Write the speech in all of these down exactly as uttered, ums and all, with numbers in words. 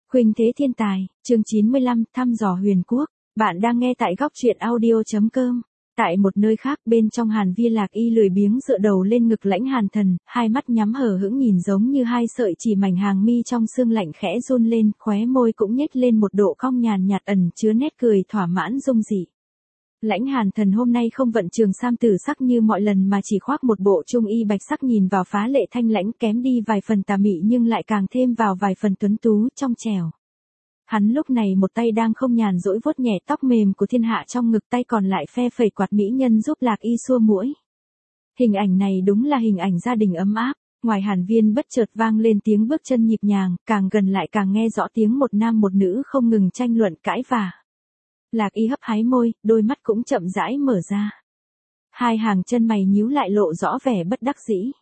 Khuynh thế thiên tài, chương chín mươi lăm, thăm dò huyền quốc. Bạn đang nghe tại góc truyện audio.com. Tại một nơi khác bên trong Hàn Vi, Lạc Y lười biếng dựa đầu lên ngực Lãnh Hàn Thần, hai mắt nhắm hờ hững nhìn giống như hai sợi chỉ mảnh hàng mi trong sương lạnh khẽ run lên, khóe môi cũng nhếch lên một độ cong nhàn nhạt ẩn chứa nét cười thỏa mãn dung dị. Lãnh Hàn Thần hôm nay không vận trường sam tử sắc như mọi lần mà chỉ khoác một bộ trung y bạch sắc nhìn vào phá lệ thanh lãnh, kém đi vài phần tà mị nhưng lại càng thêm vào vài phần tuấn tú trong trẻo. Hắn lúc này một tay đang không nhàn rỗi vuốt nhẹ tóc mềm của thiên hạ trong ngực, tay còn lại phe phẩy quạt mỹ nhân giúp Lạc Y xua muỗi. Hình ảnh này đúng là hình ảnh gia đình ấm áp. Ngoài Hàn Viên bất chợt vang lên tiếng bước chân nhịp nhàng, càng gần lại càng nghe rõ tiếng một nam một nữ không ngừng tranh luận cãi vả. Lạc Y hấp hái môi, đôi mắt cũng chậm rãi mở ra. Hai hàng chân mày nhíu lại lộ rõ vẻ bất đắc dĩ.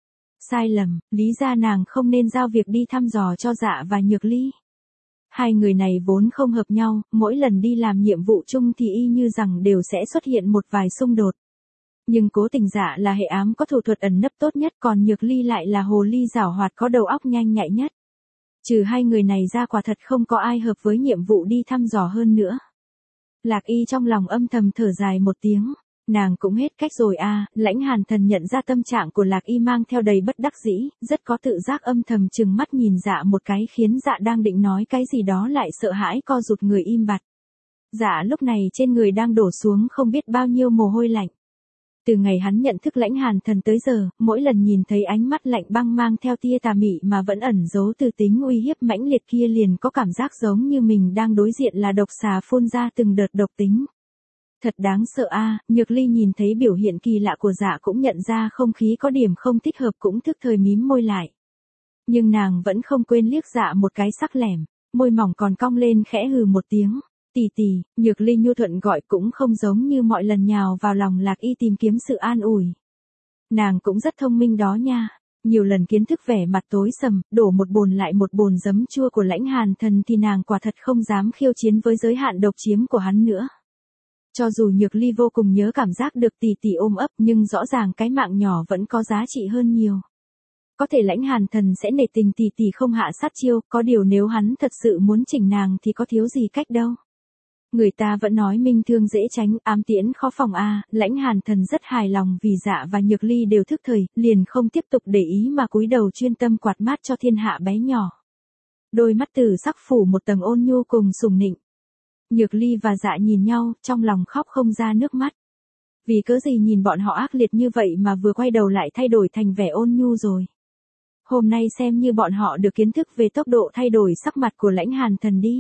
Sai lầm, lý ra nàng không nên giao việc đi thăm dò cho Dạ và Nhược Ly. Hai người này vốn không hợp nhau, mỗi lần đi làm nhiệm vụ chung thì y như rằng đều sẽ xuất hiện một vài xung đột. Nhưng cố tình Dạ là hệ ám có thủ thuật ẩn nấp tốt nhất, còn Nhược Ly lại là hồ ly giảo hoạt có đầu óc nhanh nhạy nhất. Trừ hai người này ra quả thật không có ai hợp với nhiệm vụ đi thăm dò hơn nữa. Lạc Y trong lòng âm thầm thở dài một tiếng, nàng cũng hết cách rồi à. Lãnh Hàn Thần nhận ra tâm trạng của Lạc Y mang theo đầy bất đắc dĩ, rất có tự giác âm thầm trừng mắt nhìn Dạ một cái, khiến Dạ đang định nói cái gì đó lại sợ hãi co rụt người im bặt. Dạ lúc này trên người đang đổ xuống không biết bao nhiêu mồ hôi lạnh. Từ ngày hắn nhận thức Lãnh Hàn Thần tới giờ, mỗi lần nhìn thấy ánh mắt lạnh băng mang theo tia tà mị mà vẫn ẩn giấu từ tính uy hiếp mãnh liệt kia liền có cảm giác giống như mình đang đối diện là độc xà phun ra từng đợt độc tính. Thật đáng sợ a. Nhược Ly nhìn thấy biểu hiện kỳ lạ của Dạ cũng nhận ra không khí có điểm không thích hợp, cũng thức thời mím môi lại. Nhưng nàng vẫn không quên liếc Dạ một cái sắc lẻm, môi mỏng còn cong lên khẽ hừ một tiếng. Tỷ tỷ, Nhược Ly nhu thuận gọi, cũng không giống như mọi lần nhào vào lòng Lạc Y tìm kiếm sự an ủi. Nàng cũng rất thông minh đó nha. Nhiều lần kiến thức vẻ mặt tối sầm, đổ một bồn lại một bồn giấm chua của Lãnh Hàn Thần thì nàng quả thật không dám khiêu chiến với giới hạn độc chiếm của hắn nữa. Cho dù Nhược Ly vô cùng nhớ cảm giác được tỷ tỷ ôm ấp, nhưng rõ ràng cái mạng nhỏ vẫn có giá trị hơn nhiều. Có thể Lãnh Hàn Thần sẽ nể tình tỷ tỷ không hạ sát chiêu, có điều nếu hắn thật sự muốn chỉnh nàng thì có thiếu gì cách đâu. Người ta vẫn nói minh thương dễ tránh, ám tiễn khó phòng a. À. Lãnh Hàn Thần rất hài lòng vì Dạ và Nhược Ly đều thức thời, liền không tiếp tục để ý mà cúi đầu chuyên tâm quạt mát cho thiên hạ bé nhỏ. Đôi mắt tử sắc phủ một tầng ôn nhu cùng sùng nịnh. Nhược Ly và Dạ nhìn nhau, trong lòng khóc không ra nước mắt. Vì cớ gì nhìn bọn họ ác liệt như vậy mà vừa quay đầu lại thay đổi thành vẻ ôn nhu rồi. Hôm nay xem như bọn họ được kiến thức về tốc độ thay đổi sắc mặt của Lãnh Hàn Thần đi.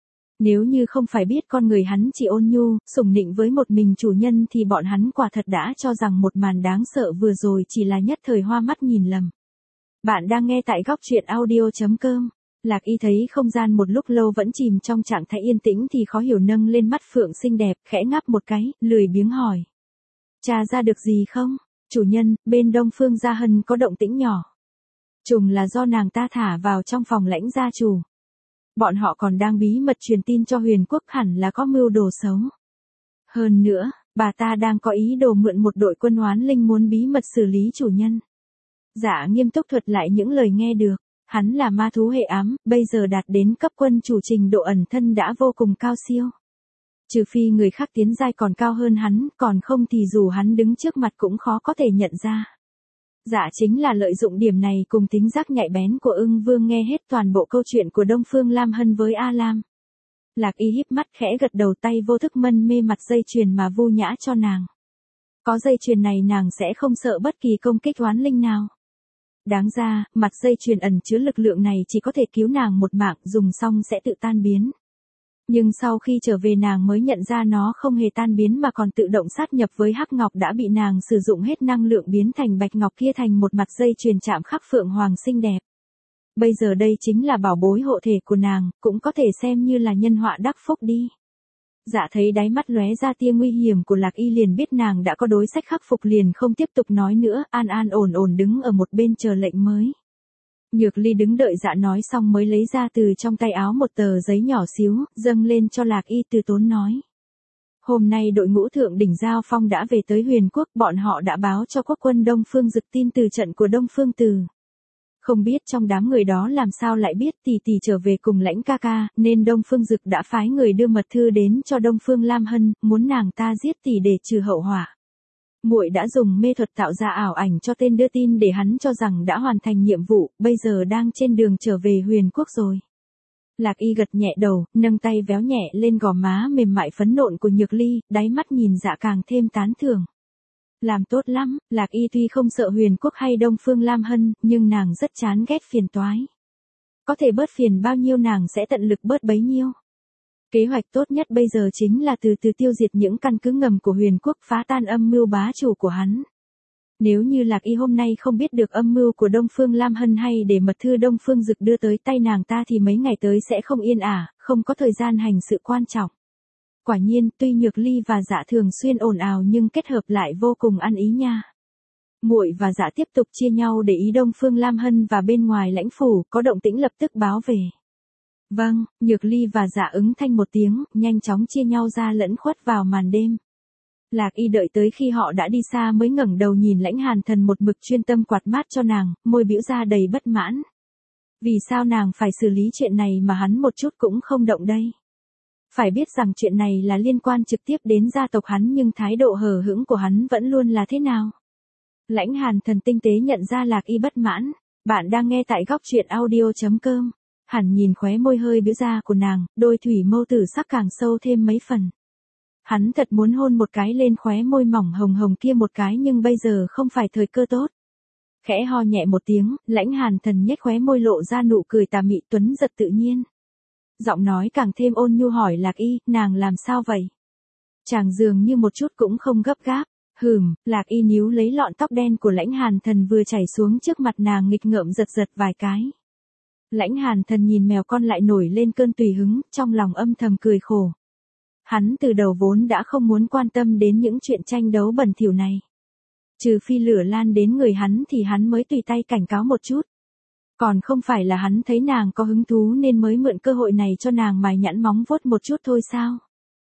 Nếu như không phải biết con người hắn chỉ ôn nhu, sủng nịnh với một mình chủ nhân thì bọn hắn quả thật đã cho rằng một màn đáng sợ vừa rồi chỉ là nhất thời hoa mắt nhìn lầm. Bạn đang nghe tại góc truyện audio.com. Lạc Y thấy không gian một lúc lâu vẫn chìm trong trạng thái yên tĩnh thì khó hiểu nâng lên mắt phượng xinh đẹp, khẽ ngáp một cái, lười biếng hỏi. Tra ra được gì không? Chủ nhân, bên Đông Phương Gia Hân có động tĩnh nhỏ. Trùng là do nàng ta thả vào trong phòng Lãnh gia chủ. Bọn họ còn đang bí mật truyền tin cho huyền quốc, hẳn là có mưu đồ xấu. Hơn nữa, bà ta đang có ý đồ mượn một đội quân oán linh muốn bí mật xử lý chủ nhân. Dạ nghiêm túc thuật lại những lời nghe được. Hắn là ma thú hệ ám, bây giờ đạt đến cấp quân chủ, trình độ ẩn thân đã vô cùng cao siêu. Trừ phi người khác tiến giai còn cao hơn hắn, còn không thì dù hắn đứng trước mặt cũng khó có thể nhận ra. Dạ chính là lợi dụng điểm này cùng tính giác nhạy bén của Ưng Vương nghe hết toàn bộ câu chuyện của Đông Phương Lam Hân với A Lam. Lạc Y híp mắt khẽ gật đầu, tay vô thức mân mê mặt dây chuyền mà vu nhã cho nàng. Có dây chuyền này nàng sẽ không sợ bất kỳ công kích oán linh nào. Đáng ra, mặt dây chuyền ẩn chứa lực lượng này chỉ có thể cứu nàng một mạng, dùng xong sẽ tự tan biến. Nhưng sau khi trở về nàng mới nhận ra nó không hề tan biến mà còn tự động sát nhập với hắc ngọc đã bị nàng sử dụng hết năng lượng biến thành bạch ngọc kia thành một mặt dây chuyền chạm khắc phượng hoàng xinh đẹp. Bây giờ đây chính là bảo bối hộ thể của nàng, cũng có thể xem như là nhân họa đắc phúc đi. Dạ thấy đáy mắt lóe ra tia nguy hiểm của Lạc Y liền biết nàng đã có đối sách khắc phục, liền không tiếp tục nói nữa, an an ổn ổn đứng ở một bên chờ lệnh mới. Nhược Ly đứng đợi Dạ nói xong mới lấy ra từ trong tay áo một tờ giấy nhỏ xíu, dâng lên cho Lạc Y, từ tốn nói. Hôm nay đội ngũ thượng đỉnh Giao Phong đã về tới huyền quốc, bọn họ đã báo cho quốc quân Đông Phương Dực tin từ trận của Đông Phương Từ. Không biết trong đám người đó làm sao lại biết tỷ tỷ trở về cùng Lãnh ca ca, nên Đông Phương Dực đã phái người đưa mật thư đến cho Đông Phương Lam Hân, muốn nàng ta giết tỷ để trừ hậu họa. Muội đã dùng mê thuật tạo ra ảo ảnh cho tên đưa tin để hắn cho rằng đã hoàn thành nhiệm vụ, bây giờ đang trên đường trở về Huyền Quốc rồi. Lạc Y gật nhẹ đầu, nâng tay véo nhẹ lên gò má mềm mại phấn nộn của Nhược Ly, đáy mắt nhìn Dạ càng thêm tán thưởng. Làm tốt lắm, Lạc Y tuy không sợ Huyền Quốc hay Đông Phương Lam Hân, nhưng nàng rất chán ghét phiền toái. Có thể bớt phiền bao nhiêu nàng sẽ tận lực bớt bấy nhiêu. Kế hoạch tốt nhất bây giờ chính là từ từ tiêu diệt những căn cứ ngầm của Huyền Quốc, phá tan âm mưu bá chủ của hắn. Nếu như Lạc Y hôm nay không biết được âm mưu của Đông Phương Lam Hân hay để mật thư Đông Phương Dực đưa tới tay nàng ta thì mấy ngày tới sẽ không yên ả, không có thời gian hành sự quan trọng. Quả nhiên, tuy Nhược Ly và Dạ thường xuyên ồn ào nhưng kết hợp lại vô cùng ăn ý nha. Muội và Dạ tiếp tục chia nhau để ý Đông Phương Lam Hân và bên ngoài lãnh phủ, có động tĩnh lập tức báo về. Vâng, Nhược Ly và Dạ ứng thanh một tiếng, nhanh chóng chia nhau ra lẫn khuất vào màn đêm. Lạc Y đợi tới khi họ đã đi xa mới ngẩng đầu nhìn Lãnh Hàn Thần một mực chuyên tâm quạt mát cho nàng, môi bĩu ra đầy bất mãn. Vì sao nàng phải xử lý chuyện này mà hắn một chút cũng không động đây? Phải biết rằng chuyện này là liên quan trực tiếp đến gia tộc hắn nhưng thái độ hờ hững của hắn vẫn luôn là thế nào? Lãnh Hàn Thần tinh tế nhận ra Lạc Y bất mãn. Bạn đang nghe tại góc truyện audio chấm com. Hẳn nhìn khóe môi hơi bĩu ra của nàng, đôi thủy mâu tử sắc càng sâu thêm mấy phần. Hắn thật muốn hôn một cái lên khóe môi mỏng hồng hồng kia một cái nhưng bây giờ không phải thời cơ tốt. Khẽ ho nhẹ một tiếng, Lãnh Hàn Thần nhếch khóe môi lộ ra nụ cười tà mị tuấn giật tự nhiên. Giọng nói càng thêm ôn nhu hỏi Lạc Y, nàng làm sao vậy? Chàng dường như một chút cũng không gấp gáp. Hừm, Lạc Y níu lấy lọn tóc đen của Lãnh Hàn Thần vừa chảy xuống trước mặt nàng nghịch ngợm giật giật vài cái. Lãnh Hàn Thần nhìn mèo con lại nổi lên cơn tùy hứng, trong lòng âm thầm cười khổ. Hắn từ đầu vốn đã không muốn quan tâm đến những chuyện tranh đấu bẩn thỉu này. Trừ phi lửa lan đến người hắn thì hắn mới tùy tay cảnh cáo một chút. Còn không phải là hắn thấy nàng có hứng thú nên mới mượn cơ hội này cho nàng mài nhẵn móng vuốt một chút thôi sao?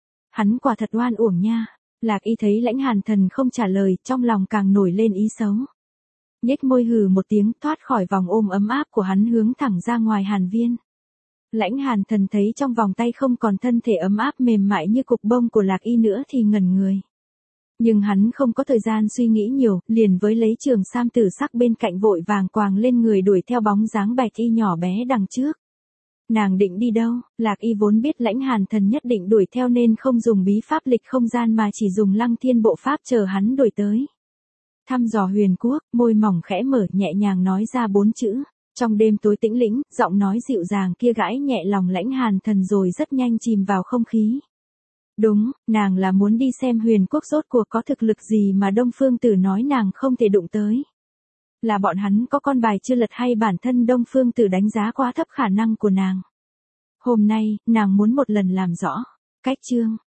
Hắn quả thật oan uổng nha. Lạc Y thấy Lãnh Hàn Thần không trả lời, trong lòng càng nổi lên ý xấu. Nhếch môi hừ một tiếng, thoát khỏi vòng ôm ấm áp của hắn hướng thẳng ra ngoài Hàn Viên. Lãnh Hàn Thần thấy trong vòng tay không còn thân thể ấm áp mềm mại như cục bông của Lạc Y nữa thì ngẩn người. Nhưng hắn không có thời gian suy nghĩ nhiều, liền với lấy trường sam tử sắc bên cạnh vội vàng quàng lên người đuổi theo bóng dáng Bạch Y nhỏ bé đằng trước. Nàng định đi đâu? Lạc Y vốn biết Lãnh Hàn Thần nhất định đuổi theo nên không dùng bí pháp lịch không gian mà chỉ dùng Lăng Thiên bộ pháp chờ hắn đuổi tới. Thăm dò Huyền Quốc, môi mỏng khẽ mở nhẹ nhàng nói ra bốn chữ. Trong đêm tối tĩnh lĩnh, giọng nói dịu dàng kia gãi nhẹ lòng Lãnh Hàn Thần rồi rất nhanh chìm vào không khí. Đúng, nàng là muốn đi xem Huyền Quốc rốt cuộc có thực lực gì mà Đông Phương Tử nói nàng không thể đụng tới. Là bọn hắn có con bài chưa lật hay bản thân Đông Phương Tử đánh giá quá thấp khả năng của nàng. Hôm nay, nàng muốn một lần làm rõ. Cách chương.